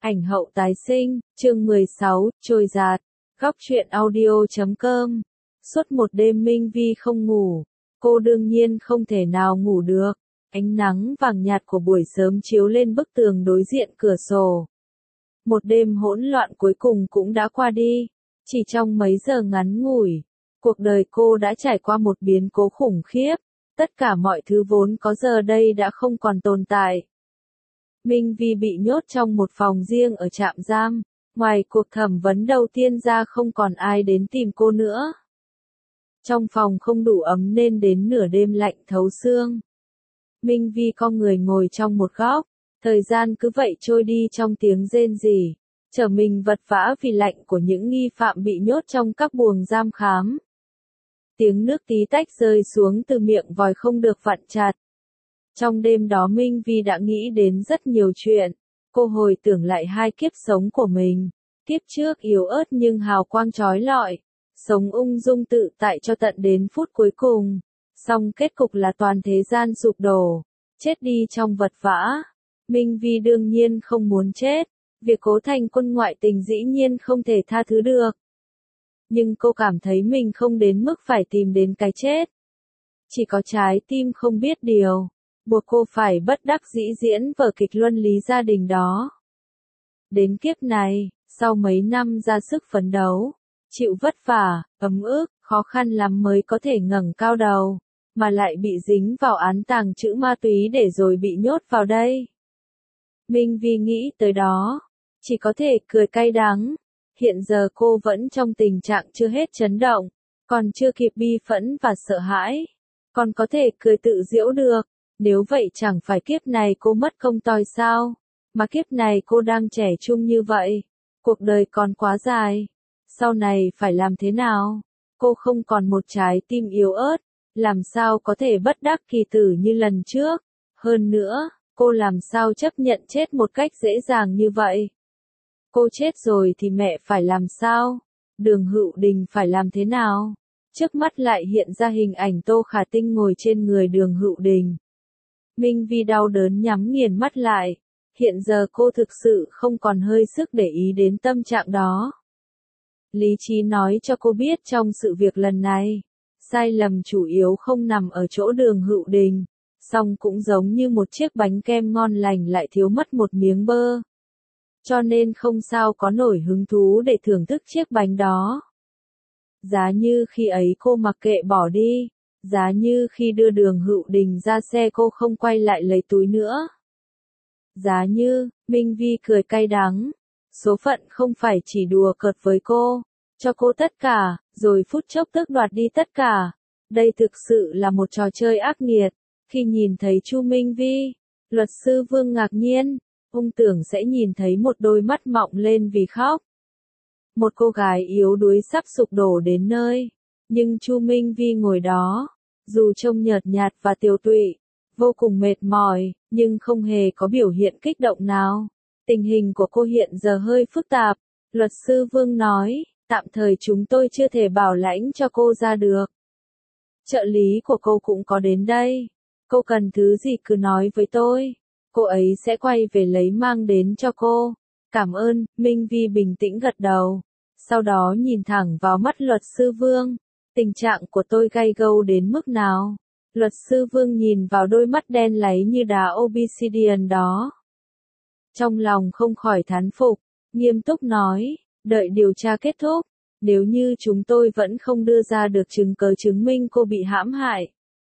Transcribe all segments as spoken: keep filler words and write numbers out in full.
Ảnh hậu tái sinh, chương mười sáu, trôi giạt. Góc truyện audio chấm com. Suốt một đêm Minh Vi không ngủ, cô đương nhiên không thể nào ngủ được. Ánh nắng vàng nhạt của buổi sớm chiếu lên bức tường đối diện cửa sổ. Một đêm hỗn loạn cuối cùng cũng đã qua đi. Chỉ trong mấy giờ ngắn ngủi, cuộc đời cô đã trải qua một biến cố khủng khiếp. Tất cả mọi thứ vốn có giờ đây đã không còn tồn tại. Minh Vi bị nhốt trong một phòng riêng ở trạm giam. Ngoài cuộc thẩm vấn đầu tiên ra không còn ai đến tìm cô nữa. Trong phòng không đủ ấm nên đến nửa đêm lạnh thấu xương. Minh Vi con người ngồi trong một góc. Thời gian cứ vậy trôi đi trong tiếng rên rỉ. Trở mình vật vã vì lạnh của những nghi phạm bị nhốt trong các buồng giam khám. Tiếng nước tí tách rơi xuống từ miệng vòi không được vặn chặt. Trong đêm đó Minh Vi đã nghĩ đến rất nhiều chuyện. Cô hồi tưởng lại hai kiếp sống của mình. Kiếp trước yếu ớt nhưng hào quang chói lọi. Sống ung dung tự tại cho tận đến phút cuối cùng. Song kết cục là toàn thế gian sụp đổ. Chết đi trong vật vã. Minh Vi đương nhiên không muốn chết. Việc cố thành quân ngoại tình dĩ nhiên không thể tha thứ được. Nhưng cô cảm thấy mình không đến mức phải tìm đến cái chết. Chỉ có trái tim không biết điều. Buộc cô phải bất đắc dĩ diễn vở kịch luân lý gia đình đó. Đến kiếp này, sau mấy năm ra sức phấn đấu, chịu vất vả, ấm ức, khó khăn lắm mới có thể ngẩng cao đầu, mà lại bị dính vào án tàng trữ ma túy để rồi bị nhốt vào đây. Minh Vi nghĩ tới đó, chỉ có thể cười cay đắng. Hiện giờ cô vẫn trong tình trạng chưa hết chấn động, còn chưa kịp bi phẫn và sợ hãi, còn có thể cười tự giễu được. Nếu vậy chẳng phải kiếp này cô mất công toi sao, mà kiếp này cô đang trẻ trung như vậy, cuộc đời còn quá dài, sau này phải làm thế nào? Cô không còn một trái tim yếu ớt, làm sao có thể bất đắc kỳ tử như lần trước, hơn nữa, cô làm sao chấp nhận chết một cách dễ dàng như vậy? Cô chết rồi thì mẹ phải làm sao? Đường Hữu Đình phải làm thế nào? Trước mắt lại hiện ra hình ảnh Tô Khả Tinh ngồi trên người Đường Hữu Đình. Minh Vi đau đớn nhắm nghiền mắt lại. Hiện giờ cô thực sự không còn hơi sức để ý đến tâm trạng đó. Lý trí nói cho cô biết trong sự việc lần này, sai lầm chủ yếu không nằm ở chỗ Đường Hữu Đình, song cũng giống như một chiếc bánh kem ngon lành lại thiếu mất một miếng bơ. Cho nên không sao có nổi hứng thú để thưởng thức chiếc bánh đó. Giá như khi ấy cô mặc kệ bỏ đi. Giá như khi đưa Đường Hữu Đình ra xe cô không quay lại lấy túi nữa. Giá như, Minh Vi cười cay đắng. Số phận không phải chỉ đùa cợt với cô, cho cô tất cả, rồi phút chốc tước đoạt đi tất cả. Đây thực sự là một trò chơi ác nghiệt. Khi nhìn thấy Chu Minh Vi, luật sư Vương ngạc nhiên, ông tưởng sẽ nhìn thấy một đôi mắt mọng lên vì khóc. Một cô gái yếu đuối sắp sụp đổ đến nơi. Nhưng Chu Minh Vi ngồi đó, dù trông nhợt nhạt và tiều tụy, vô cùng mệt mỏi, nhưng không hề có biểu hiện kích động nào. Tình hình của cô hiện giờ hơi phức tạp, luật sư Vương nói, tạm thời chúng tôi chưa thể bảo lãnh cho cô ra được. Trợ lý của cô cũng có đến đây, cô cần thứ gì cứ nói với tôi, cô ấy sẽ quay về lấy mang đến cho cô. Cảm ơn, Minh Vi bình tĩnh gật đầu, sau đó nhìn thẳng vào mắt luật sư Vương. Tình trạng của tôi gay gâu đến mức nào? Luật sư Vương nhìn vào đôi mắt đen láy như đá obsidian đó. Trong lòng không khỏi thán phục, nghiêm túc nói, đợi điều tra kết thúc, nếu như chúng tôi vẫn không đưa ra được chứng cớ chứng minh cô bị hãm hại,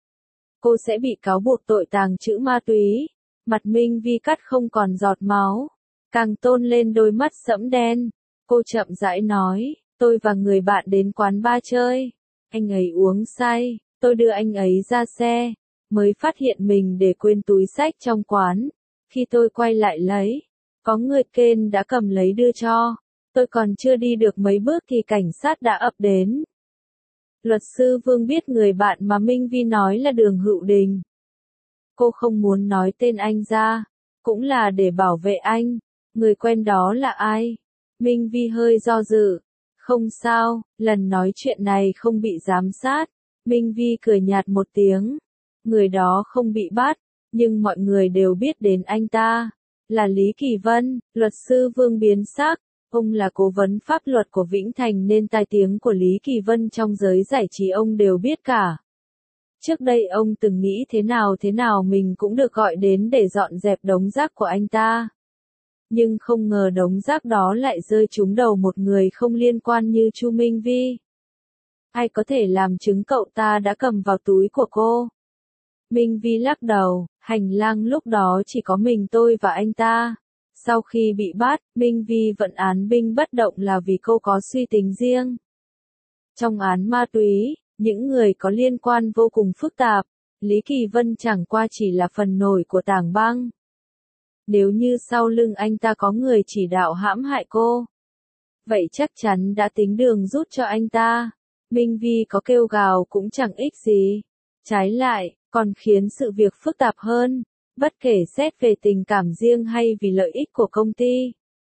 cô sẽ bị cáo buộc tội tàng trữ ma túy. Mặt Minh Vi cắt không còn giọt máu, càng tôn lên đôi mắt sẫm đen. Cô chậm rãi nói, tôi và người bạn đến quán bar chơi. Anh ấy uống say, tôi đưa anh ấy ra xe, mới phát hiện mình để quên túi xách trong quán. Khi tôi quay lại lấy, có người kên đã cầm lấy đưa cho. Tôi còn chưa đi được mấy bước thì cảnh sát đã ập đến. Luật sư Vương biết người bạn mà Minh Vi nói là Đường Hữu Đình. Cô không muốn nói tên anh ra, cũng là để bảo vệ anh. Người quen đó là ai? Minh Vi hơi do dự. Không sao, lần nói chuyện này không bị giám sát. Minh Vi cười nhạt một tiếng. Người đó không bị bắt, nhưng mọi người đều biết đến anh ta. Là Lý Kỳ Vân, luật sư Vương biến sắc. Ông là cố vấn pháp luật của Vĩnh Thành nên tai tiếng của Lý Kỳ Vân trong giới giải trí ông đều biết cả. Trước đây ông từng nghĩ thế nào thế nào mình cũng được gọi đến để dọn dẹp đống rác của anh ta. Nhưng không ngờ đống rác đó lại rơi trúng đầu một người không liên quan như Chu Minh Vi. Ai có thể làm chứng cậu ta đã cầm vào túi của cô? Minh Vi lắc đầu, hành lang lúc đó chỉ có mình tôi và anh ta. Sau khi bị bắt, Minh Vi vẫn án binh bất động là vì cô có suy tính riêng. Trong án ma túy, những người có liên quan vô cùng phức tạp, Lý Kỳ Vân chẳng qua chỉ là phần nổi của tảng băng. Nếu như sau lưng anh ta có người chỉ đạo hãm hại cô, vậy chắc chắn đã tính đường rút cho anh ta. Minh Vi có kêu gào cũng chẳng ích gì. Trái lại, còn khiến sự việc phức tạp hơn, bất kể xét về tình cảm riêng hay vì lợi ích của công ty.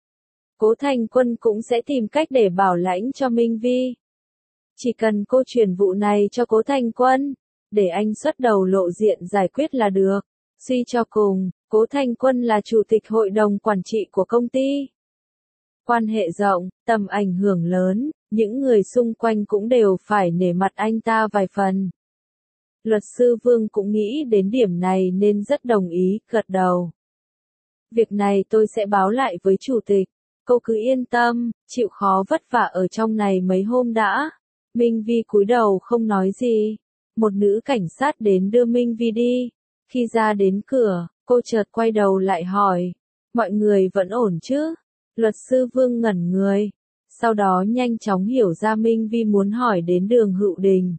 Cố Thành Quân cũng sẽ tìm cách để bảo lãnh cho Minh Vi. Chỉ cần cô chuyển vụ này cho Cố Thành Quân, để anh xuất đầu lộ diện giải quyết là được. Suy cho cùng, Cố Thành Quân là chủ tịch hội đồng quản trị của công ty. Quan hệ rộng, tầm ảnh hưởng lớn, những người xung quanh cũng đều phải nể mặt anh ta vài phần. Luật sư Vương cũng nghĩ đến điểm này nên rất đồng ý, gật đầu. Việc này tôi sẽ báo lại với chủ tịch. Cô cứ yên tâm, chịu khó vất vả ở trong này mấy hôm đã. Minh Vi cúi đầu không nói gì. Một nữ cảnh sát đến đưa Minh Vi đi. Khi ra đến cửa, cô chợt quay đầu lại hỏi. Mọi người vẫn ổn chứ? Luật sư Vương ngẩn người. Sau đó nhanh chóng hiểu ra Minh Vi muốn hỏi đến Đường Hữu Đình.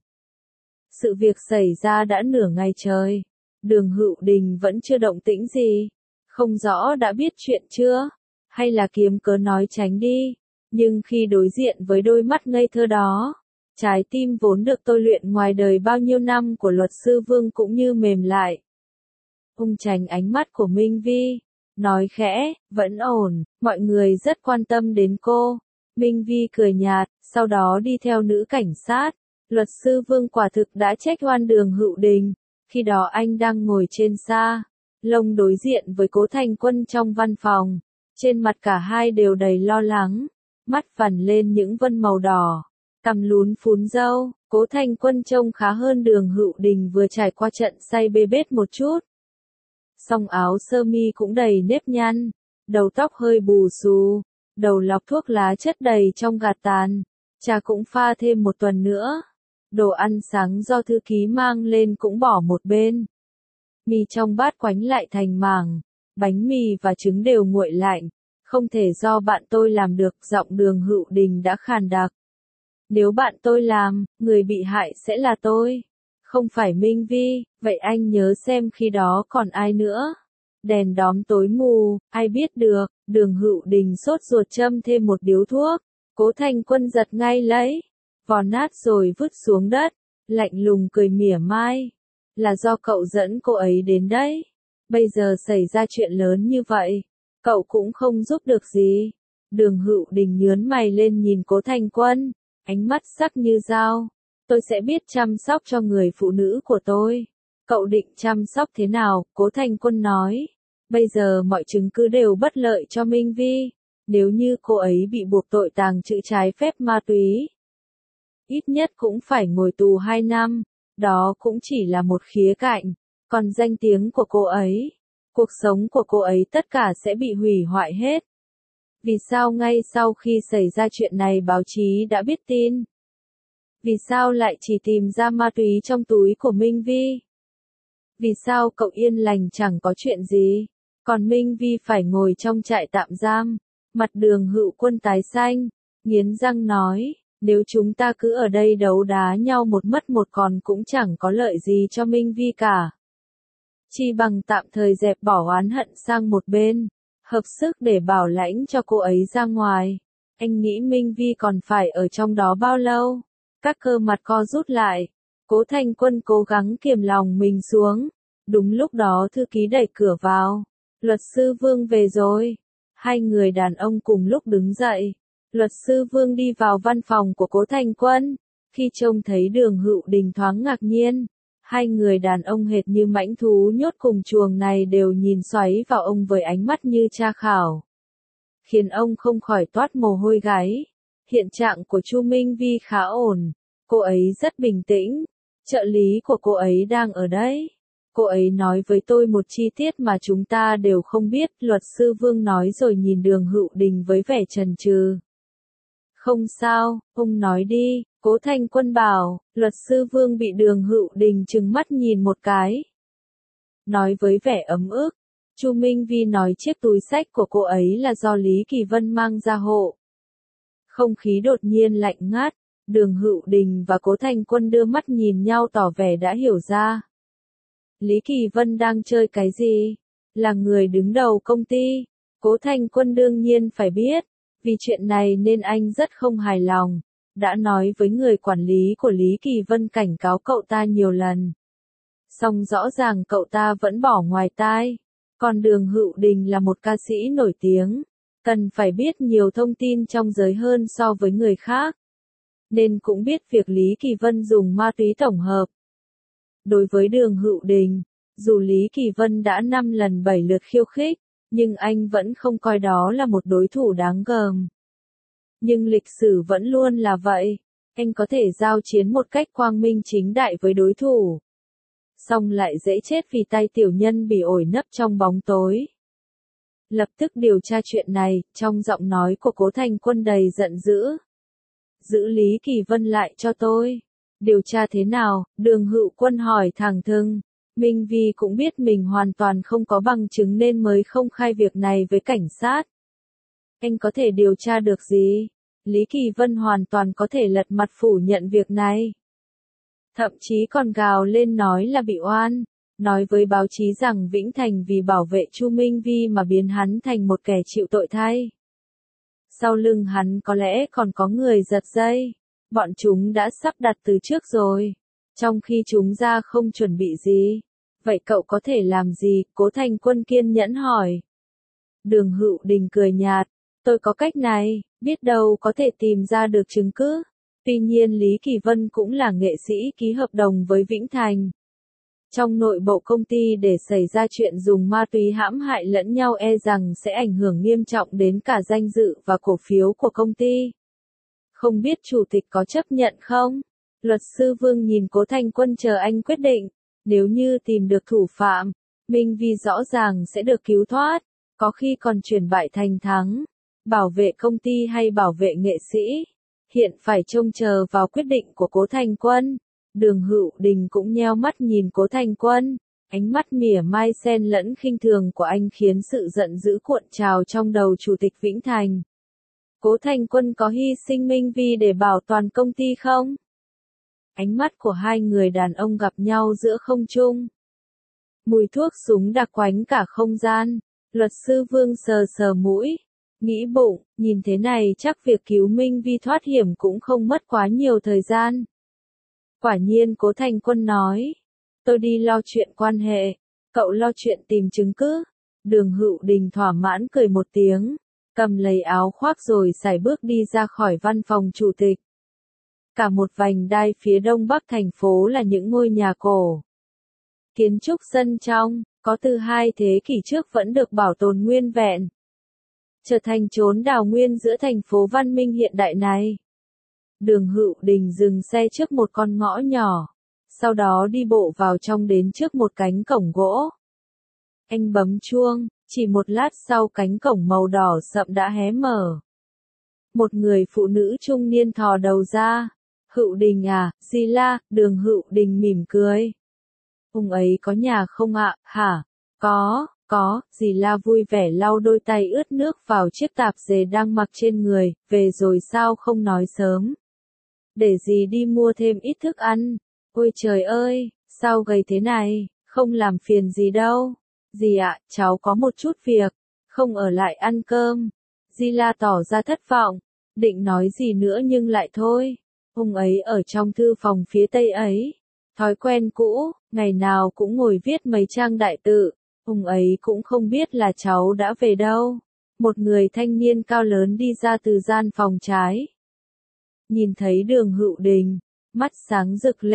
Sự việc xảy ra đã nửa ngày trời. Đường Hữu Đình vẫn chưa động tĩnh gì. Không rõ đã biết chuyện chưa? Hay là kiếm cớ nói tránh đi. Nhưng khi đối diện với đôi mắt ngây thơ đó, trái tim vốn được tôi luyện ngoài đời bao nhiêu năm của luật sư Vương cũng như mềm lại. Ông tránh ánh mắt của Minh Vi, nói khẽ, vẫn ổn, mọi người rất quan tâm đến cô. Minh Vi cười nhạt, sau đó đi theo nữ cảnh sát. Luật sư Vương quả thực đã trách oan Đường Hữu Đình. Khi đó anh đang ngồi trên xa lông đối diện với Cố Thành Quân trong văn phòng. Trên mặt cả hai đều đầy lo lắng, mắt phằn lên những vân màu đỏ, cằm lún phún râu. Cố Thành Quân trông khá hơn Đường Hữu Đình vừa trải qua trận say bê bết một chút. Song áo sơ mi cũng đầy nếp nhăn, đầu tóc hơi bù xù, đầu lọc thuốc lá chất đầy trong gạt tàn, trà cũng pha thêm một tuần nữa. Đồ ăn sáng do thư ký mang lên cũng bỏ một bên. Mì trong bát quánh lại thành mảng, bánh mì và trứng đều nguội lạnh. Không thể do bạn tôi làm được, giọng Đường Hữu Đình đã khàn đặc. Nếu bạn tôi làm, người bị hại sẽ là tôi, không phải Minh Vi, vậy anh nhớ xem khi đó còn ai nữa. Đèn đóm tối mù, ai biết được. Đường Hữu Đình sốt ruột châm thêm một điếu thuốc. Cố Thành Quân giật ngay lấy, vò nát rồi vứt xuống đất, lạnh lùng cười mỉa mai. Là do cậu dẫn cô ấy đến đấy. Bây giờ xảy ra chuyện lớn như vậy, cậu cũng không giúp được gì. Đường Hữu Đình nhướng mày lên nhìn Cố Thành Quân, ánh mắt sắc như dao. Tôi sẽ biết chăm sóc cho người phụ nữ của tôi. Cậu định chăm sóc thế nào? Cố Thành Quân nói. Bây giờ mọi chứng cứ đều bất lợi cho Minh Vi. Nếu như cô ấy bị buộc tội tàng trữ trái phép ma túy, ít nhất cũng phải ngồi tù hai năm. Đó cũng chỉ là một khía cạnh. Còn danh tiếng của cô ấy, cuộc sống của cô ấy tất cả sẽ bị hủy hoại hết. Vì sao ngay sau khi xảy ra chuyện này báo chí đã biết tin? Vì sao lại chỉ tìm ra ma túy trong túi của Minh Vi? Vì sao cậu yên lành chẳng có chuyện gì, còn Minh Vi phải ngồi trong trại tạm giam? Mặt Đường Hữu Quân tái xanh, nghiến răng nói, nếu chúng ta cứ ở đây đấu đá nhau một mất một còn cũng chẳng có lợi gì cho Minh Vi cả. Chi bằng tạm thời dẹp bỏ oán hận sang một bên, hợp sức để bảo lãnh cho cô ấy ra ngoài. Anh nghĩ Minh Vi còn phải ở trong đó bao lâu? Các cơ mặt co rút lại. Cố Thành Quân cố gắng kiềm lòng mình xuống. Đúng lúc đó thư ký đẩy cửa vào. Luật sư Vương về rồi. Hai người đàn ông cùng lúc đứng dậy. Luật sư Vương đi vào văn phòng của Cố Thành Quân. Khi trông thấy Đường Hữu Đình thoáng ngạc nhiên. Hai người đàn ông hệt như mãnh thú nhốt cùng chuồng này đều nhìn xoáy vào ông với ánh mắt như tra khảo. Khiến ông không khỏi toát mồ hôi gáy. Hiện trạng của Chu Minh Vi khá ổn. Cô ấy rất bình tĩnh. Trợ lý của cô ấy đang ở đấy. Cô ấy nói với tôi một chi tiết mà chúng ta đều không biết, luật sư Vương nói rồi nhìn Đường Hữu Đình với vẻ chần chừ. Không sao, ông nói đi, Cố Thanh Quân bảo. Luật sư Vương bị Đường Hữu Đình trừng mắt nhìn một cái. Nói với vẻ ấm ức. Chu Minh Vi nói chiếc túi xách của cô ấy là do Lý Kỳ Vân mang ra hộ. Không khí đột nhiên lạnh ngắt. Đường Hữu Đình và Cố Thanh Quân đưa mắt nhìn nhau tỏ vẻ đã hiểu ra. Lý Kỳ Vân đang chơi cái gì? Là người đứng đầu công ty. Cố Thanh Quân đương nhiên phải biết. Vì chuyện này nên anh rất không hài lòng. Đã nói với người quản lý của Lý Kỳ Vân cảnh cáo cậu ta nhiều lần. Song rõ ràng cậu ta vẫn bỏ ngoài tai. Còn Đường Hữu Đình là một ca sĩ nổi tiếng. Cần phải biết nhiều thông tin trong giới hơn so với người khác. Nên cũng biết việc Lý Kỳ Vân dùng ma túy tổng hợp. Đối với Đường Hữu Đình, dù Lý Kỳ Vân đã năm lần bảy lượt khiêu khích, nhưng anh vẫn không coi đó là một đối thủ đáng gờm. Nhưng lịch sử vẫn luôn là vậy, anh có thể giao chiến một cách quang minh chính đại với đối thủ. Song lại dễ chết vì tay tiểu nhân bị ổi nấp trong bóng tối. Lập tức điều tra chuyện này, trong giọng nói của Cố Thanh Quân đầy giận dữ. Giữ Lý Kỳ Vân lại cho tôi. Điều tra thế nào? Đường Hữu Quân hỏi thẳng thừng. Minh Vi cũng biết mình hoàn toàn không có bằng chứng nên mới không khai việc này với cảnh sát. Anh có thể điều tra được gì? Lý Kỳ Vân hoàn toàn có thể lật mặt phủ nhận việc này. Thậm chí còn gào lên nói là bị oan. Nói với báo chí rằng Vĩnh Thành vì bảo vệ Chu Minh Vi mà biến hắn thành một kẻ chịu tội thay. Sau lưng hắn có lẽ còn có người giật dây. Bọn chúng đã sắp đặt từ trước rồi. Trong khi chúng ra không chuẩn bị gì. Vậy cậu có thể làm gì? Cố Thanh Quân kiên nhẫn hỏi. Đường Hữu Đình cười nhạt. Tôi có cách này, biết đâu có thể tìm ra được chứng cứ. Tuy nhiên Lý Kỳ Vân cũng là nghệ sĩ ký hợp đồng với Vĩnh Thành. Trong nội bộ công ty để xảy ra chuyện dùng ma túy hãm hại lẫn nhau e rằng sẽ ảnh hưởng nghiêm trọng đến cả danh dự và cổ phiếu của công ty. Không biết chủ tịch có chấp nhận không? Luật sư Vương nhìn Cố Thanh Quân chờ anh quyết định. Nếu như tìm được thủ phạm, Minh Vi rõ ràng sẽ được cứu thoát, có khi còn chuyển bại thành thắng. Bảo vệ công ty hay bảo vệ nghệ sĩ? Hiện phải trông chờ vào quyết định của Cố Thanh Quân. Đường Hữu Đình cũng nheo mắt nhìn Cố Thanh Quân. Ánh mắt mỉa mai xen lẫn khinh thường của anh khiến sự giận dữ cuộn trào trong đầu Chủ tịch Vĩnh Thành. Cố Thanh Quân có hy sinh Minh Vi để bảo toàn công ty không? Ánh mắt của hai người đàn ông gặp nhau giữa không trung. Mùi thuốc súng đặc quánh cả không gian. Luật sư Vương sờ sờ mũi. Nghĩ bụng, nhìn thế này chắc việc cứu Minh Vi thoát hiểm cũng không mất quá nhiều thời gian. Quả nhiên Cố Thanh Quân nói. Tôi đi lo chuyện quan hệ, cậu lo chuyện tìm chứng cứ. Đường Hữu Đình thỏa mãn cười một tiếng, cầm lấy áo khoác rồi sải bước đi ra khỏi văn phòng chủ tịch. Cả một vành đai phía đông bắc thành phố là những ngôi nhà cổ. Kiến trúc sân trong, có từ hai thế kỷ trước vẫn được bảo tồn nguyên vẹn. Trở thành chốn đào nguyên giữa thành phố văn minh hiện đại này. Đường Hữu Đình dừng xe trước một con ngõ nhỏ, sau đó đi bộ vào trong đến trước một cánh cổng gỗ. Anh bấm chuông, chỉ một lát sau cánh cổng màu đỏ sậm đã hé mở. Một người phụ nữ trung niên thò đầu ra. Hữu Đình à, gì la? Đường Hữu Đình mỉm cười. Ông ấy có nhà không ạ? Hả? Có, có, dì la vui vẻ lau đôi tay ướt nước vào chiếc tạp dề đang mặc trên người, về rồi sao không nói sớm? Để dì đi mua thêm ít thức ăn. Ôi trời ơi, sao gầy thế này, không làm phiền gì đâu. Dì ạ, cháu có một chút việc, không ở lại ăn cơm. Dì la tỏ ra thất vọng, định nói gì nữa nhưng lại thôi. Ông ấy ở trong thư phòng phía tây ấy. Thói quen cũ, ngày nào cũng ngồi viết mấy trang đại tự. Ông ấy cũng không biết là cháu đã về đâu. Một người thanh niên cao lớn đi ra từ gian phòng trái. Nhìn thấy Đường Hữu Đình, mắt sáng rực lên,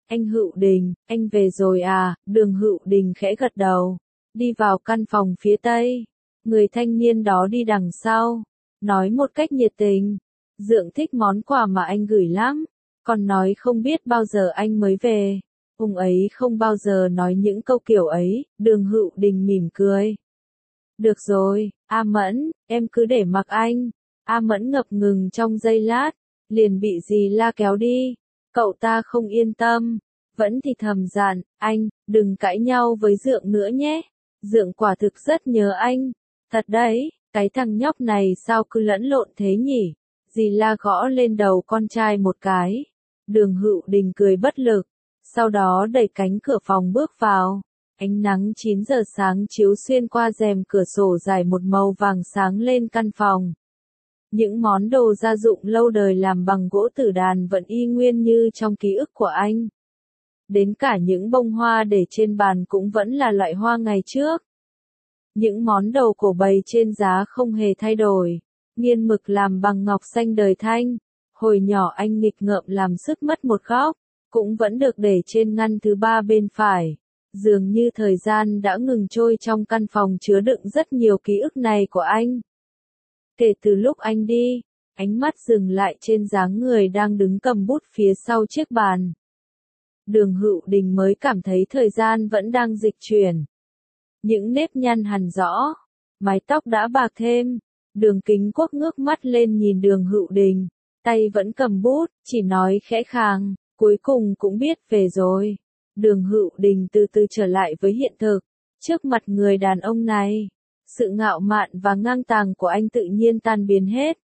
Anh Hữu Đình, anh về rồi à? Đường Hữu Đình khẽ gật đầu, đi vào căn phòng phía tây. Người thanh niên đó đi đằng sau, nói một cách nhiệt tình, Dượng thích món quà mà anh gửi lắm, còn nói không biết bao giờ anh mới về. Ông ấy không bao giờ nói những câu kiểu ấy. Đường Hữu Đình mỉm cười. Được rồi, A Mẫn, em cứ để mặc anh. A Mẫn ngập ngừng trong giây lát, liền bị dì La kéo đi. Cậu ta không yên tâm, vẫn thì thầm dặn, anh, đừng cãi nhau với Dượng nữa nhé. Dượng quả thực rất nhớ anh. Thật đấy, cái thằng nhóc này sao cứ lẫn lộn thế nhỉ? Dì La gõ lên đầu con trai một cái. Đường Hữu Đình cười bất lực, sau đó đẩy cánh cửa phòng bước vào. Ánh nắng chín giờ sáng chiếu xuyên qua rèm cửa sổ dài một màu vàng sáng lên căn phòng. Những món đồ gia dụng lâu đời làm bằng gỗ tử đàn vẫn y nguyên như trong ký ức của anh. Đến cả những bông hoa để trên bàn cũng vẫn là loại hoa ngày trước. Những món đồ cổ bày trên giá không hề thay đổi. Nghiên mực làm bằng ngọc xanh đời thanh. Hồi nhỏ anh nghịch ngợm làm sứt mất một góc, cũng vẫn được để trên ngăn thứ ba bên phải. Dường như thời gian đã ngừng trôi trong căn phòng chứa đựng rất nhiều ký ức này của anh. Kể từ lúc anh đi, ánh mắt dừng lại trên dáng người đang đứng cầm bút phía sau chiếc bàn. Đường Hữu Đình mới cảm thấy thời gian vẫn đang dịch chuyển. Những nếp nhăn hằn rõ, mái tóc đã bạc thêm. Đường Kính Quốc ngước mắt lên nhìn Đường Hữu Đình, tay vẫn cầm bút, chỉ nói khẽ khàng, cuối cùng cũng biết về rồi. Đường Hữu Đình từ từ trở lại với hiện thực, trước mặt người đàn ông này, sự ngạo mạn và ngang tàng của anh tự nhiên tan biến hết.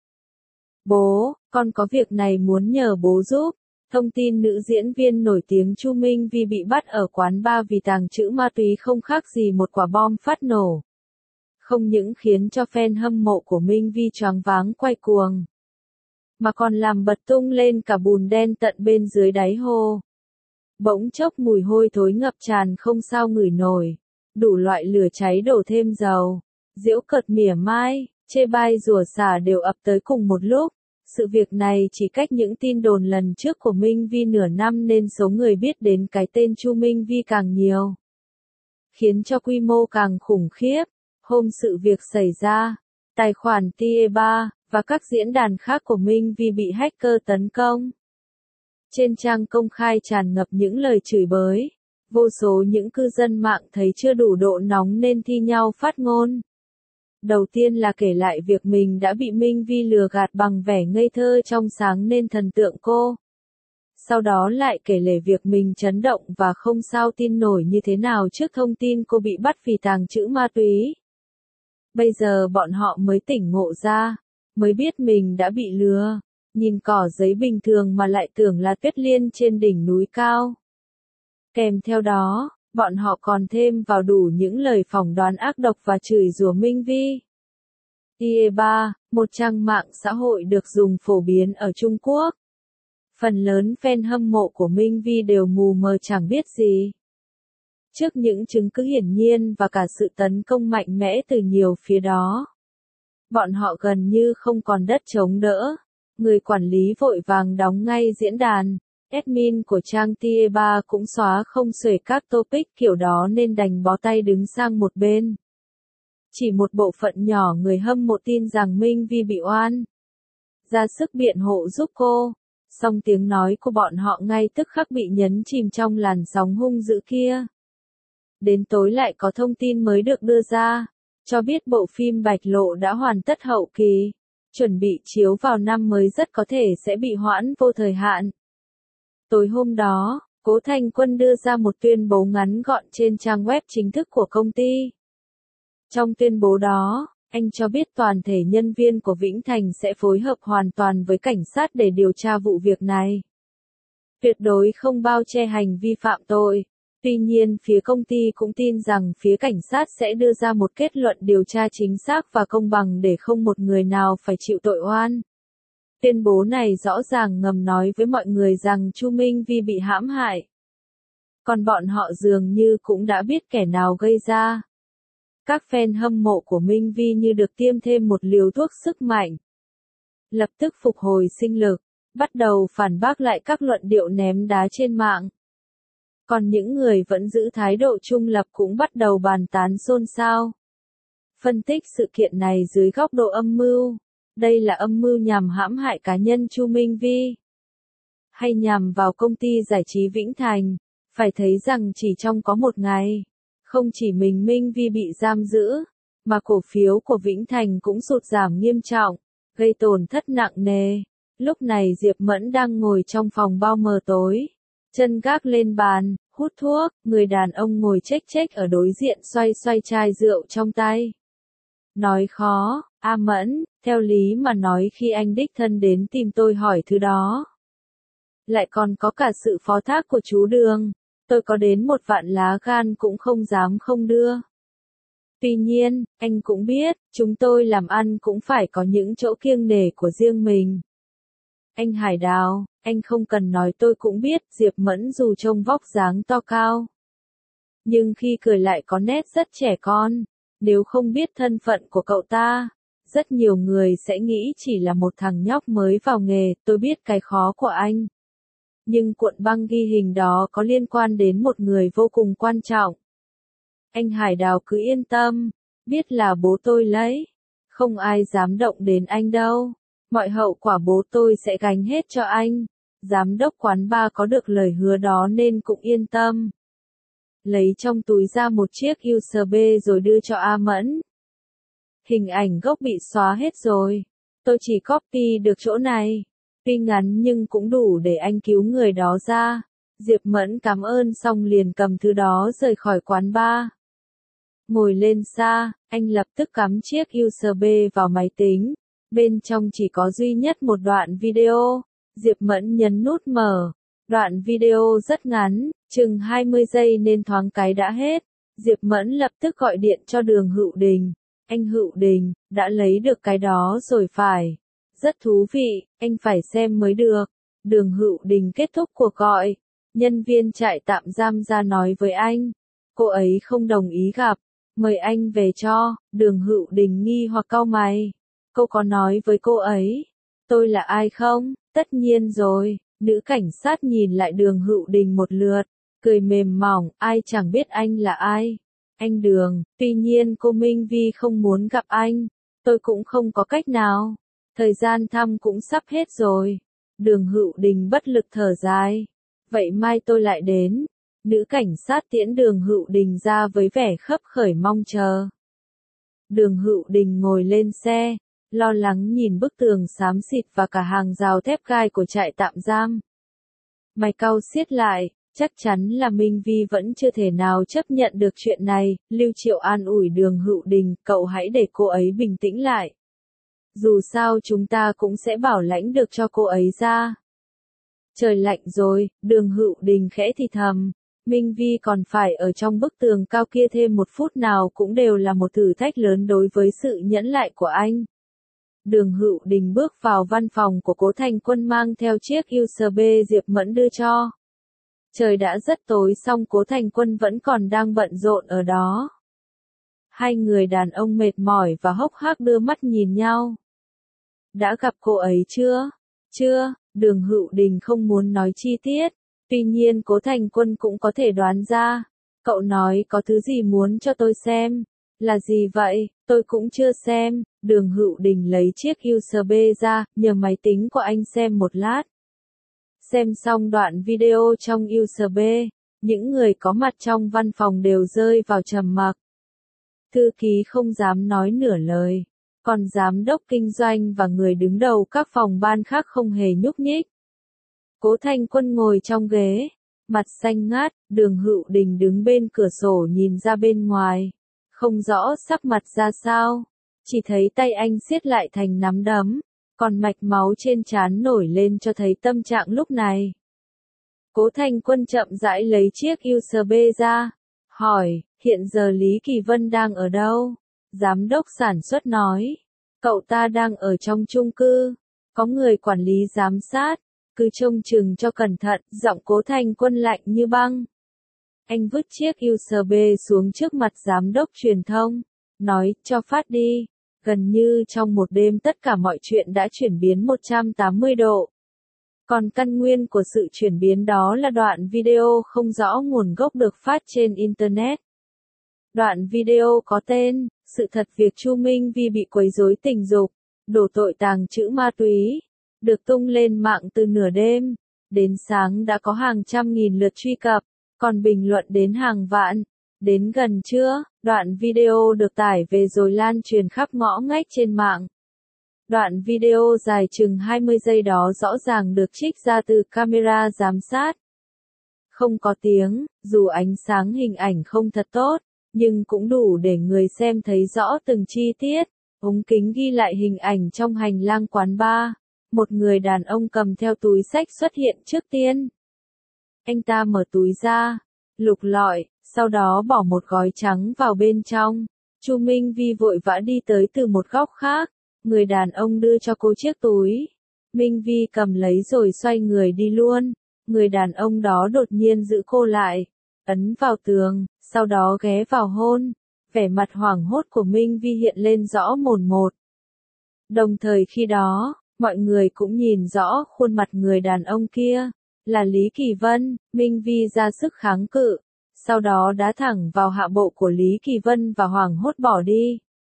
Bố, con có việc này muốn nhờ bố giúp. Thông tin nữ diễn viên nổi tiếng Chu Minh Vi bị bắt ở quán bar vì tàng trữ ma túy không khác gì một quả bom phát nổ. Không những khiến cho fan hâm mộ của Minh Vi choáng váng quay cuồng, mà còn làm bật tung lên cả bùn đen tận bên dưới đáy hồ. Bỗng chốc mùi hôi thối ngập tràn không sao ngửi nổi, đủ loại lửa cháy đổ thêm dầu, giễu cợt mỉa mai, chê bai rủa xả đều ập tới cùng một lúc. Sự việc này chỉ cách những tin đồn lần trước của Minh Vi nửa năm nên số người biết đến cái tên Chu Minh Vi càng nhiều, khiến cho quy mô càng khủng khiếp. Hôm sự việc xảy ra, tài khoản T E ba và các diễn đàn khác của Minh Vi bị hacker tấn công. Trên trang công khai tràn ngập những lời chửi bới. Vô số những cư dân mạng thấy chưa đủ độ nóng nên thi nhau phát ngôn. Đầu tiên là kể lại việc mình đã bị Minh Vi lừa gạt bằng vẻ ngây thơ trong sáng nên thần tượng cô. Sau đó lại kể lể việc mình chấn động và không sao tin nổi như thế nào trước thông tin cô bị bắt vì tàng trữ ma túy. Bây giờ bọn họ mới tỉnh ngộ ra, mới biết mình đã bị lừa. Nhìn cỏ giấy bình thường mà lại tưởng là tuyết liên trên đỉnh núi cao. Kèm theo đó, bọn họ còn thêm vào đủ những lời phỏng đoán ác độc và chửi rủa Minh Vi. T E ba, một trang mạng xã hội được dùng phổ biến ở Trung Quốc. Phần lớn fan hâm mộ của Minh Vi đều mù mờ chẳng biết gì. Trước những chứng cứ hiển nhiên và cả sự tấn công mạnh mẽ từ nhiều phía đó, bọn họ gần như không còn đất chống đỡ. Người quản lý vội vàng đóng ngay diễn đàn. Admin của trang T E ba cũng xóa không xuể các topic kiểu đó nên đành bó tay đứng sang một bên. Chỉ một bộ phận nhỏ người hâm mộ tin rằng Minh Vi bị oan, ra sức biện hộ giúp cô. Song tiếng nói của bọn họ ngay tức khắc bị nhấn chìm trong làn sóng hung dữ kia. Đến tối lại có thông tin mới được đưa ra, cho biết bộ phim Bạch Lộ đã hoàn tất hậu kỳ, chuẩn bị chiếu vào năm mới rất có thể sẽ bị hoãn vô thời hạn. Tối hôm đó, Cố Thành Quân đưa ra một tuyên bố ngắn gọn trên trang web chính thức của công ty. Trong tuyên bố đó, anh cho biết toàn thể nhân viên của Vĩnh Thành sẽ phối hợp hoàn toàn với cảnh sát để điều tra vụ việc này. Tuyệt đối không bao che hành vi phạm tội. Tuy nhiên phía công ty cũng tin rằng phía cảnh sát sẽ đưa ra một kết luận điều tra chính xác và công bằng để không một người nào phải chịu tội oan. Tuyên bố này rõ ràng ngầm nói với mọi người rằng Chu Minh Vi bị hãm hại. Còn bọn họ dường như cũng đã biết kẻ nào gây ra. Các fan hâm mộ của Minh Vi như được tiêm thêm một liều thuốc sức mạnh. Lập tức phục hồi sinh lực, bắt đầu phản bác lại các luận điệu ném đá trên mạng. Còn những người vẫn giữ thái độ trung lập cũng bắt đầu bàn tán xôn xao. Phân tích sự kiện này dưới góc độ âm mưu. Đây là âm mưu nhằm hãm hại cá nhân Chu Minh Vi, hay nhằm vào công ty giải trí Vĩnh Thành. Phải thấy rằng chỉ trong có một ngày, không chỉ mình Minh Vi bị giam giữ, mà cổ phiếu của Vĩnh Thành cũng sụt giảm nghiêm trọng, gây tổn thất nặng nề. Lúc này Diệp Mẫn đang ngồi trong phòng bao mờ tối, chân gác lên bàn, hút thuốc, người đàn ông ngồi chếch chếch ở đối diện xoay xoay chai rượu trong tay. Nói khó, A Mẫn, theo lý mà nói khi anh đích thân đến tìm tôi hỏi thứ đó, lại còn có cả sự phó thác của chú Đường, tôi có đến một vạn lá gan cũng không dám không đưa. Tuy nhiên, anh cũng biết, chúng tôi làm ăn cũng phải có những chỗ kiêng nể của riêng mình. Anh Hải Đào, anh không cần nói tôi cũng biết, Diệp Mẫn dù trông vóc dáng to cao, nhưng khi cười lại có nét rất trẻ con. Nếu không biết thân phận của cậu ta, rất nhiều người sẽ nghĩ chỉ là một thằng nhóc mới vào nghề. Tôi biết cái khó của anh, nhưng cuộn băng ghi hình đó có liên quan đến một người vô cùng quan trọng. Anh Hải Đào cứ yên tâm, biết là bố tôi lấy, không ai dám động đến anh đâu. Mọi hậu quả bố tôi sẽ gánh hết cho anh. Giám đốc quán bar có được lời hứa đó nên cũng yên tâm. Lấy trong túi ra một chiếc u ét bê rồi đưa cho A Mẫn. Hình ảnh gốc bị xóa hết rồi. Tôi chỉ copy được chỗ này. Tuy ngắn nhưng cũng đủ để anh cứu người đó ra. Diệp Mẫn cảm ơn xong liền cầm thứ đó rời khỏi quán bar. Ngồi lên xa, anh lập tức cắm chiếc u ét bê vào máy tính. Bên trong chỉ có duy nhất một đoạn video. Diệp Mẫn nhấn nút mở. Đoạn video rất ngắn, chừng hai mươi giây nên thoáng cái đã hết. Diệp Mẫn lập tức gọi điện cho Đường Hữu Đình. Anh Hữu Đình, đã lấy được cái đó rồi phải. Rất thú vị, anh phải xem mới được. Đường Hữu Đình kết thúc cuộc gọi. Nhân viên trại tạm giam ra nói với anh. Cô ấy không đồng ý gặp. Mời anh về cho. Đường Hữu Đình nghi hoặc cau mày. Cô có nói với cô ấy tôi là ai không? Tất nhiên rồi. Nữ cảnh sát nhìn lại Đường Hữu Đình một lượt, cười mềm mỏng, ai chẳng biết anh là ai. Anh Đường, tuy nhiên cô Minh Vi không muốn gặp anh, tôi cũng không có cách nào. Thời gian thăm cũng sắp hết rồi. Đường Hữu Đình bất lực thở dài. Vậy mai tôi lại đến. Nữ cảnh sát tiễn Đường Hữu Đình ra với vẻ khấp khởi mong chờ. Đường Hữu Đình ngồi lên xe, lo lắng nhìn bức tường xám xịt và cả hàng rào thép gai của trại tạm giam. Mày cau xiết lại, chắc chắn là Minh Vi vẫn chưa thể nào chấp nhận được chuyện này. Lưu Triệu an ủi Đường Hữu Đình, cậu hãy để cô ấy bình tĩnh lại. Dù sao chúng ta cũng sẽ bảo lãnh được cho cô ấy ra. Trời lạnh rồi, Đường Hữu Đình khẽ thì thầm. Minh Vi còn phải ở trong bức tường cao kia thêm một phút nào cũng đều là một thử thách lớn đối với sự nhẫn lại của anh. Đường Hữu Đình bước vào văn phòng của Cố Thành Quân mang theo chiếc u ét bê Diệp Mẫn đưa cho. Trời đã rất tối song Cố Thành Quân vẫn còn đang bận rộn ở đó. Hai người đàn ông mệt mỏi và hốc hác đưa mắt nhìn nhau. Đã gặp cô ấy chưa? Chưa, Đường Hữu Đình không muốn nói chi tiết. Tuy nhiên Cố Thành Quân cũng có thể đoán ra. Cậu nói có thứ gì muốn cho tôi xem. Là gì vậy? Tôi cũng chưa xem. Đường Hữu Đình lấy chiếc u ét bê ra, nhờ máy tính của anh xem một lát. Xem xong đoạn video trong u ét bê, những người có mặt trong văn phòng đều rơi vào trầm mặc. Thư ký không dám nói nửa lời, còn giám đốc kinh doanh và người đứng đầu các phòng ban khác không hề nhúc nhích. Cố Thành Quân ngồi trong ghế, mặt xanh ngát. Đường Hữu Đình đứng bên cửa sổ nhìn ra bên ngoài, không rõ sắc mặt ra sao, chỉ thấy tay anh siết lại thành nắm đấm, còn mạch máu trên trán nổi lên cho thấy tâm trạng lúc này. Cố Thành Quân chậm rãi lấy chiếc u ét bê ra, hỏi, hiện giờ Lý Kỳ Vân đang ở đâu? Giám đốc sản xuất nói, cậu ta đang ở trong chung cư, có người quản lý giám sát, cứ trông chừng cho cẩn thận. Giọng Cố Thành Quân lạnh như băng. Anh vứt chiếc u ét bê xuống trước mặt giám đốc truyền thông, nói, cho phát đi. Gần như trong một đêm tất cả mọi chuyện đã chuyển biến một trăm tám mươi độ. Còn căn nguyên của sự chuyển biến đó là đoạn video không rõ nguồn gốc được phát trên Internet. Đoạn video có tên, sự thật việc Chu Minh Vi bị quấy rối tình dục, đổ tội tàng trữ ma túy, được tung lên mạng từ nửa đêm, đến sáng đã có hàng trăm nghìn lượt truy cập, còn bình luận đến hàng vạn. Đến gần trưa, đoạn video được tải về rồi lan truyền khắp ngõ ngách trên mạng. Đoạn video dài chừng hai mươi giây đó rõ ràng được trích ra từ camera giám sát. Không có tiếng, dù ánh sáng hình ảnh không thật tốt, nhưng cũng đủ để người xem thấy rõ từng chi tiết. Ống kính ghi lại hình ảnh trong hành lang quán bar. Một người đàn ông cầm theo túi xách xuất hiện trước tiên. Anh ta mở túi ra, lục lọi, sau đó bỏ một gói trắng vào bên trong. Chu Minh Vi vội vã đi tới từ một góc khác. Người đàn ông đưa cho cô chiếc túi. Minh Vi cầm lấy rồi xoay người đi luôn. Người đàn ông đó đột nhiên giữ cô lại, ấn vào tường, sau đó ghé vào hôn. Vẻ mặt hoảng hốt của Minh Vi hiện lên rõ mồn một. Đồng thời khi đó, mọi người cũng nhìn rõ khuôn mặt người đàn ông kia, là Lý Kỳ Vân. Minh Vi ra sức kháng cự, sau đó đá thẳng vào hạ bộ của Lý Kỳ Vân và hoảng hốt bỏ đi.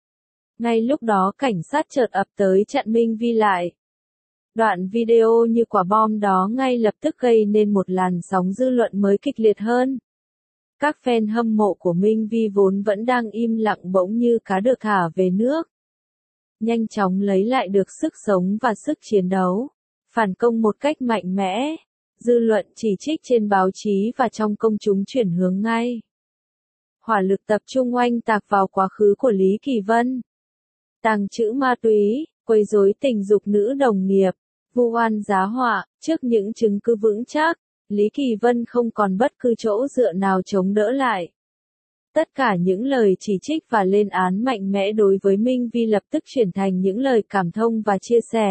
Ngay lúc đó cảnh sát chợt ập tới chặn Minh Vi lại. Đoạn video như quả bom đó ngay lập tức gây nên một làn sóng dư luận mới kịch liệt hơn. Các fan hâm mộ của Minh Vi vốn vẫn đang im lặng bỗng như cá được thả về nước. Nhanh chóng lấy lại được sức sống và sức chiến đấu. Phản công một cách mạnh mẽ. Dư luận chỉ trích trên báo chí và trong công chúng chuyển hướng ngay. Hỏa lực tập trung oanh tạc vào quá khứ của Lý Kỳ Vân. Tàng trữ ma túy, quấy rối tình dục nữ đồng nghiệp, vu oan giá họa. Trước những chứng cứ vững chắc, Lý Kỳ Vân không còn bất cứ chỗ dựa nào chống đỡ lại. Tất cả những lời chỉ trích và lên án mạnh mẽ đối với Minh Vi lập tức chuyển thành những lời cảm thông và chia sẻ.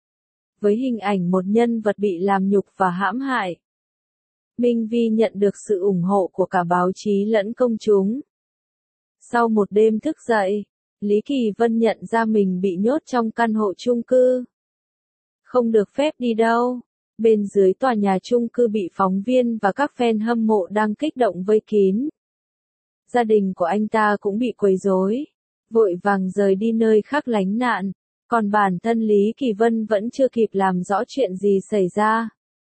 Với hình ảnh một nhân vật bị làm nhục và hãm hại, Minh Vi nhận được sự ủng hộ của cả báo chí lẫn công chúng. Sau một đêm thức dậy, Lý Kỳ Vân nhận ra mình bị nhốt trong căn hộ chung cư. Không được phép đi đâu. Bên dưới tòa nhà chung cư bị phóng viên và các fan hâm mộ đang kích động vây kín. Gia đình của anh ta cũng bị quấy rối, vội vàng rời đi nơi khác lánh nạn, còn bản thân Lý Kỳ Vân vẫn chưa kịp làm rõ chuyện gì xảy ra.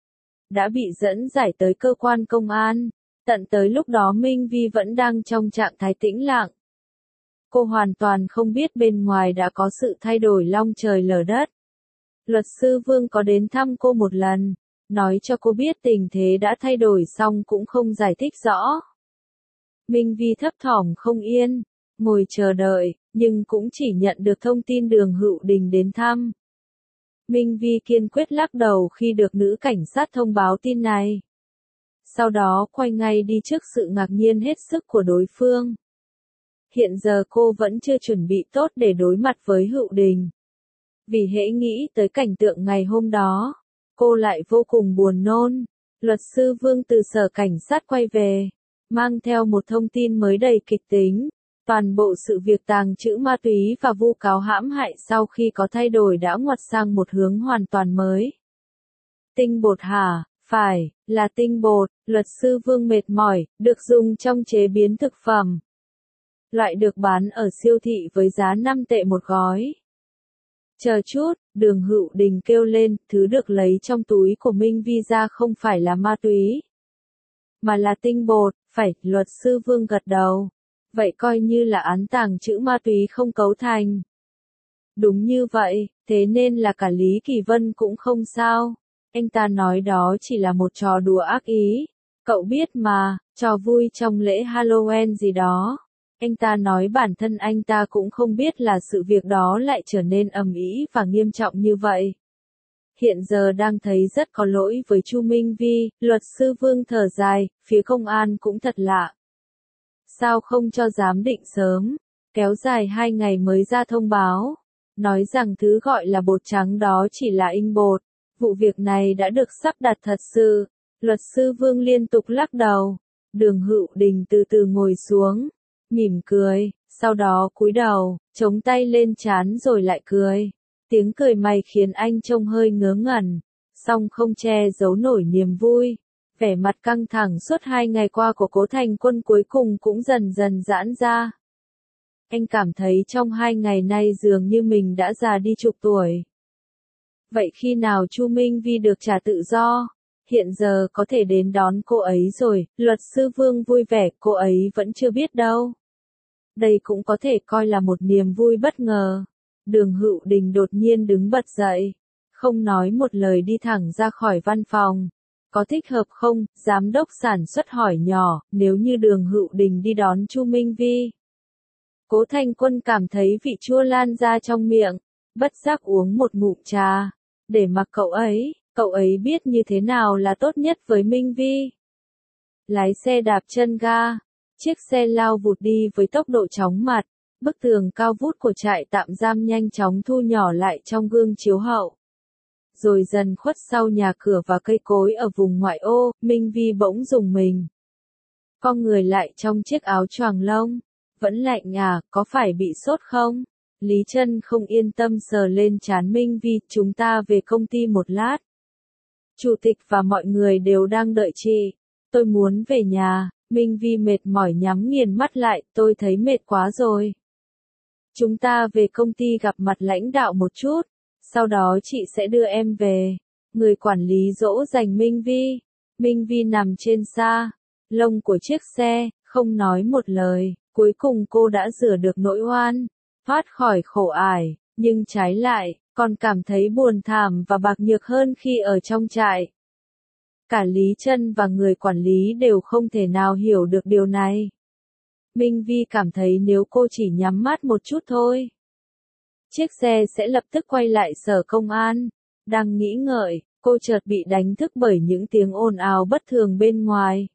Đã bị dẫn giải tới cơ quan công an, tận tới lúc đó Minh Vi vẫn đang trong trạng thái tĩnh lặng. Cô hoàn toàn không biết bên ngoài đã có sự thay đổi long trời lở đất. Luật sư Vương có đến thăm cô một lần, nói cho cô biết tình thế đã thay đổi xong cũng không giải thích rõ. Minh Vi thấp thỏm không yên, ngồi chờ đợi, nhưng cũng chỉ nhận được thông tin Đường Hữu Đình đến thăm. Minh Vi kiên quyết lắc đầu khi được nữ cảnh sát thông báo tin này. Sau đó quay ngay đi trước sự ngạc nhiên hết sức của đối phương. Hiện giờ cô vẫn chưa chuẩn bị tốt để đối mặt với Hữu Đình. Vì hễ nghĩ tới cảnh tượng ngày hôm đó, cô lại vô cùng buồn nôn. Luật sư Vương từ sở cảnh sát quay về, mang theo một thông tin mới đầy kịch tính. Toàn bộ sự việc tàng trữ ma túy và vu cáo hãm hại sau khi có thay đổi đã ngoặt sang một hướng hoàn toàn mới. Tinh bột hả? Phải, là tinh bột. Luật sư Vương mệt mỏi, được dùng trong chế biến thực phẩm. Loại được bán ở siêu thị với giá năm tệ một gói. Chờ chút, Đường Hữu Đình kêu lên, thứ được lấy trong túi của Minh Vi ra không phải là ma túy, mà là tinh bột. Phải, luật sư Vương gật đầu. Vậy coi như là án tàng trữ ma túy không cấu thành. Đúng như vậy, thế nên là cả Lý Kỳ Vân cũng không sao. Anh ta nói đó chỉ là một trò đùa ác ý. Cậu biết mà, trò vui trong lễ Halloween gì đó. Anh ta nói bản thân anh ta cũng không biết là sự việc đó lại trở nên ầm ĩ và nghiêm trọng như vậy. Hiện giờ đang thấy rất có lỗi với Chu Minh Vi. Luật sư Vương thở dài, phía công an cũng thật lạ. Sao không cho giám định sớm, kéo dài hai ngày mới ra thông báo, nói rằng thứ gọi là bột trắng đó chỉ là inh bột. Vụ việc này đã được sắp đặt thật sự. Luật sư Vương liên tục lắc đầu. Đường Hữu Đình từ từ ngồi xuống, mỉm cười, sau đó cúi đầu, chống tay lên trán rồi lại cười. Tiếng cười mày khiến anh trông hơi ngớ ngẩn. song không che giấu nổi niềm vui. Vẻ mặt căng thẳng suốt hai ngày qua của Cố Thành Quân cuối cùng cũng dần dần giãn ra. Anh cảm thấy trong hai ngày nay dường như mình đã già đi chục tuổi. Vậy khi nào Chu Minh Vi được trả tự do? Hiện giờ có thể đến đón cô ấy rồi, luật sư Vương vui vẻ, cô ấy vẫn chưa biết đâu. Đây cũng có thể coi là một niềm vui bất ngờ. Đường Hữu Đình đột nhiên đứng bật dậy, không nói một lời đi thẳng ra khỏi văn phòng. Có thích hợp không? Giám đốc sản xuất hỏi nhỏ, nếu như Đường Hữu Đình đi đón Chu Minh Vi. Cố Thành Quân cảm thấy vị chua lan ra trong miệng, bất giác uống một ngụm trà, để mặc cậu ấy, cậu ấy biết như thế nào là tốt nhất với Minh Vi. Lái xe đạp chân ga, chiếc xe lao vụt đi với tốc độ chóng mặt, bức tường cao vút của trại tạm giam nhanh chóng thu nhỏ lại trong gương chiếu hậu. Rồi dần khuất sau nhà cửa và cây cối ở vùng ngoại ô, Minh Vi bỗng rùng mình. Con người lại trong chiếc áo choàng lông. Vẫn lạnh à, có phải bị sốt không? Lý Trân không yên tâm sờ lên trán Minh Vi, chúng ta về công ty một lát. Chủ tịch và mọi người đều đang đợi chị. Tôi muốn về nhà, Minh Vi mệt mỏi nhắm nghiền mắt lại, tôi thấy mệt quá rồi. Chúng ta về công ty gặp mặt lãnh đạo một chút, sau đó chị sẽ đưa em về. Người quản lý dỗ dành Minh Vi. Minh Vi nằm trên sa lông của chiếc xe, không nói một lời. Cuối cùng cô đã rửa được nỗi oan, thoát khỏi khổ ải, nhưng trái lại, còn cảm thấy buồn thảm và bạc nhược hơn khi ở trong trại. Cả Lý Trân và người quản lý đều không thể nào hiểu được điều này. Minh Vi cảm thấy nếu cô chỉ nhắm mắt một chút thôi, chiếc xe sẽ lập tức quay lại sở công an. Đang nghĩ ngợi, cô chợt bị đánh thức bởi những tiếng ồn ào bất thường bên ngoài.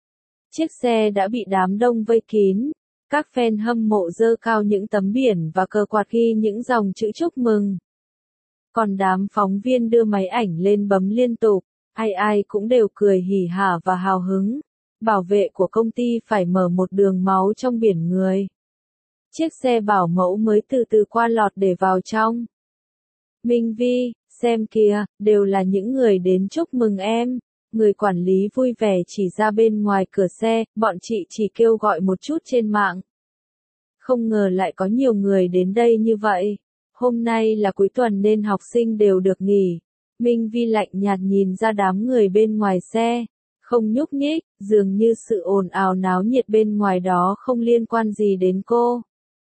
Chiếc xe đã bị đám đông vây kín. Các fan hâm mộ giơ cao những tấm biển và cờ quạt ghi những dòng chữ chúc mừng. Còn đám phóng viên đưa máy ảnh lên bấm liên tục, ai ai cũng đều cười hỉ hả và hào hứng. Bảo vệ của công ty phải mở một đường máu trong biển người. Chiếc xe bảo mẫu mới từ từ qua lọt để vào trong. Minh Vi, xem kìa, đều là những người đến chúc mừng em. Người quản lý vui vẻ chỉ ra bên ngoài cửa xe, bọn chị chỉ kêu gọi một chút trên mạng. Không ngờ lại có nhiều người đến đây như vậy. Hôm nay là cuối tuần nên học sinh đều được nghỉ. Minh Vi lạnh nhạt nhìn ra đám người bên ngoài xe, không nhúc nhích, dường như sự ồn ào náo nhiệt bên ngoài đó không liên quan gì đến cô.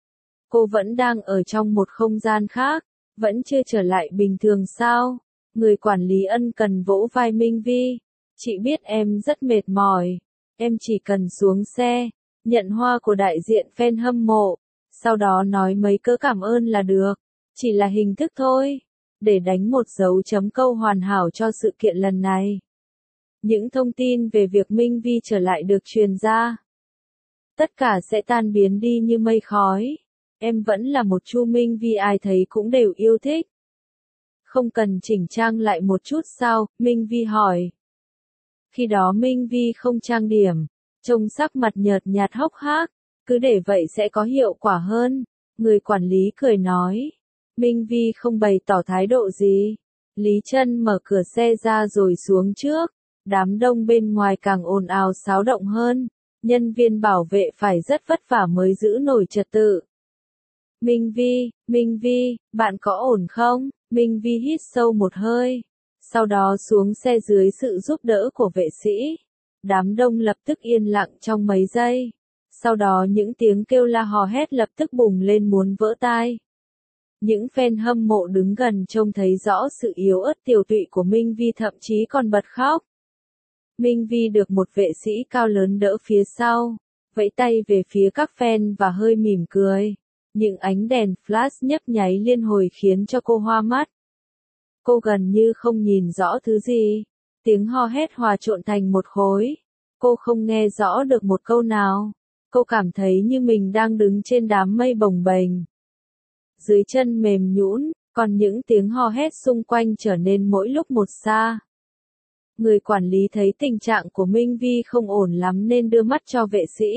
Cô vẫn đang ở trong một không gian khác, vẫn chưa trở lại bình thường sao? Người quản lý ân cần vỗ vai Minh Vi. Chị biết em rất mệt mỏi, em chỉ cần xuống xe, nhận hoa của đại diện fan hâm mộ, sau đó nói mấy câu cảm ơn là được, chỉ là hình thức thôi, để đánh một dấu chấm câu hoàn hảo cho sự kiện lần này. Những thông tin về việc Minh Vi trở lại được truyền ra. Tất cả sẽ tan biến đi như mây khói. Em vẫn là một Chu Minh Vi ai thấy cũng đều yêu thích. Không cần chỉnh trang lại một chút sao? Minh Vi hỏi. Khi đó Minh Vi không trang điểm, trông sắc mặt nhợt nhạt hốc hác, cứ để vậy sẽ có hiệu quả hơn. Người quản lý cười nói. Minh Vi không bày tỏ thái độ gì. Lý Trân mở cửa xe ra rồi xuống trước. Đám đông bên ngoài càng ồn ào xáo động hơn. Nhân viên bảo vệ phải rất vất vả mới giữ nổi trật tự. Minh Vi, Minh Vi, bạn có ổn không? Minh Vi hít sâu một hơi. Sau đó xuống xe dưới sự giúp đỡ của vệ sĩ. Đám đông lập tức yên lặng trong mấy giây. Sau đó những tiếng kêu la hò hét lập tức bùng lên muốn vỡ tai. Những fan hâm mộ đứng gần trông thấy rõ sự yếu ớt tiều tụy của Minh Vi thậm chí còn bật khóc. Minh Vi được một vệ sĩ cao lớn đỡ phía sau, vẫy tay về phía các fan và hơi mỉm cười. Những ánh đèn flash nhấp nháy liên hồi khiến cho cô hoa mắt. Cô gần như không nhìn rõ thứ gì. Tiếng ho hét hòa trộn thành một khối. Cô không nghe rõ được một câu nào. Cô cảm thấy như mình đang đứng trên đám mây bồng bềnh. Dưới chân mềm nhũn, còn những tiếng ho hét xung quanh trở nên mỗi lúc một xa. Người quản lý thấy tình trạng của Minh Vi không ổn lắm nên đưa mắt cho vệ sĩ.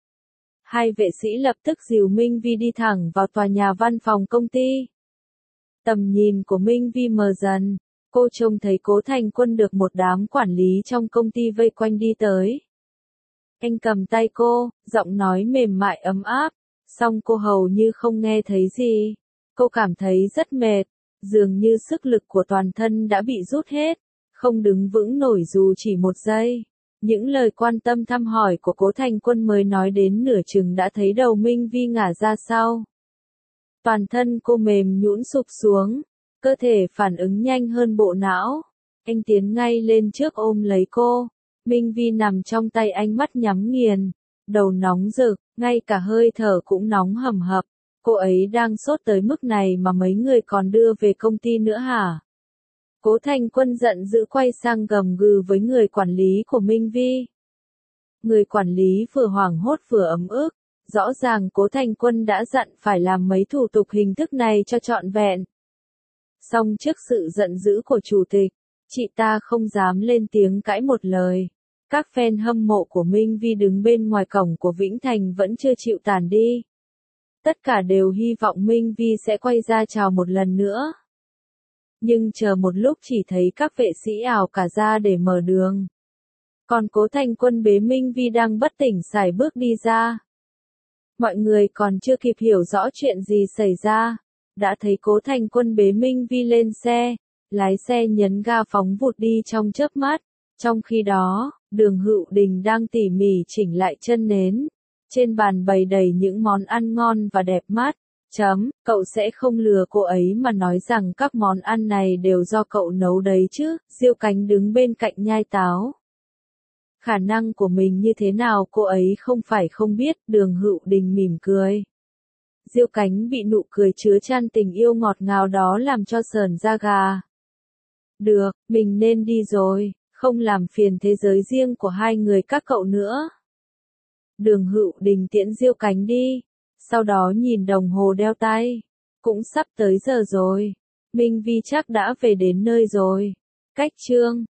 Hai vệ sĩ lập tức dìu Minh Vi đi thẳng vào tòa nhà văn phòng công ty. Tầm nhìn của Minh Vi mờ dần, Cô trông thấy Cố Thành Quân được một đám quản lý trong công ty vây quanh đi tới. Anh cầm tay cô, giọng nói mềm mại ấm áp, song cô hầu như không nghe thấy gì. Cô cảm thấy rất mệt, dường như sức lực của toàn thân đã bị rút hết, không đứng vững nổi dù chỉ một giây. Những lời quan tâm thăm hỏi của Cố Thành Quân mới nói đến nửa chừng đã thấy đầu Minh Vi ngả ra sau. Toàn thân cô mềm nhũn sụp xuống, cơ thể phản ứng nhanh hơn bộ não. Anh tiến ngay lên trước ôm lấy cô. Minh Vi nằm trong tay anh, mắt nhắm nghiền, đầu nóng rực, ngay cả hơi thở cũng nóng hầm hập. Cô ấy đang sốt tới mức này mà mấy người còn đưa về công ty nữa hả? Cố Thành Quân giận dữ quay sang gầm gừ với người quản lý của Minh Vi. Người quản lý vừa hoảng hốt vừa ấm ức, rõ ràng Cố Thành Quân đã dặn phải làm mấy thủ tục hình thức này cho trọn vẹn. Song trước sự giận dữ của chủ tịch, chị ta không dám lên tiếng cãi một lời. Các fan hâm mộ của Minh Vi đứng bên ngoài cổng của Vĩnh Thành vẫn chưa chịu tản đi. Tất cả đều hy vọng Minh Vi sẽ quay ra chào một lần nữa. Nhưng chờ một lúc chỉ thấy các vệ sĩ ảo cả ra để mở đường. Còn Cố Thành Quân bế Minh Vi đang bất tỉnh sải bước đi ra. Mọi người còn chưa kịp hiểu rõ chuyện gì xảy ra, đã thấy Cố Thành Quân bế Minh Vi lên xe, lái xe nhấn ga phóng vụt đi trong chớp mắt. Trong khi đó, Đường Hữu Đình đang tỉ mỉ chỉnh lại chân nến. Trên bàn bày đầy những món ăn ngon và đẹp mắt. Chấm, cậu sẽ không lừa cô ấy mà nói rằng các món ăn này đều do cậu nấu đấy chứ. Diêu Cánh đứng bên cạnh nhai táo. Khả năng của mình như thế nào cô ấy không phải không biết. Đường Hữu Đình mỉm cười. Diêu Cánh bị nụ cười chứa chan tình yêu ngọt ngào đó làm cho sởn da gà. Được, mình nên đi rồi, không làm phiền thế giới riêng của hai người các cậu nữa. Đường Hữu Đình tiễn Diêu Cánh đi, sau đó nhìn đồng hồ đeo tay. Cũng sắp tới giờ rồi, Minh Vi chắc đã về đến nơi rồi. Cách chương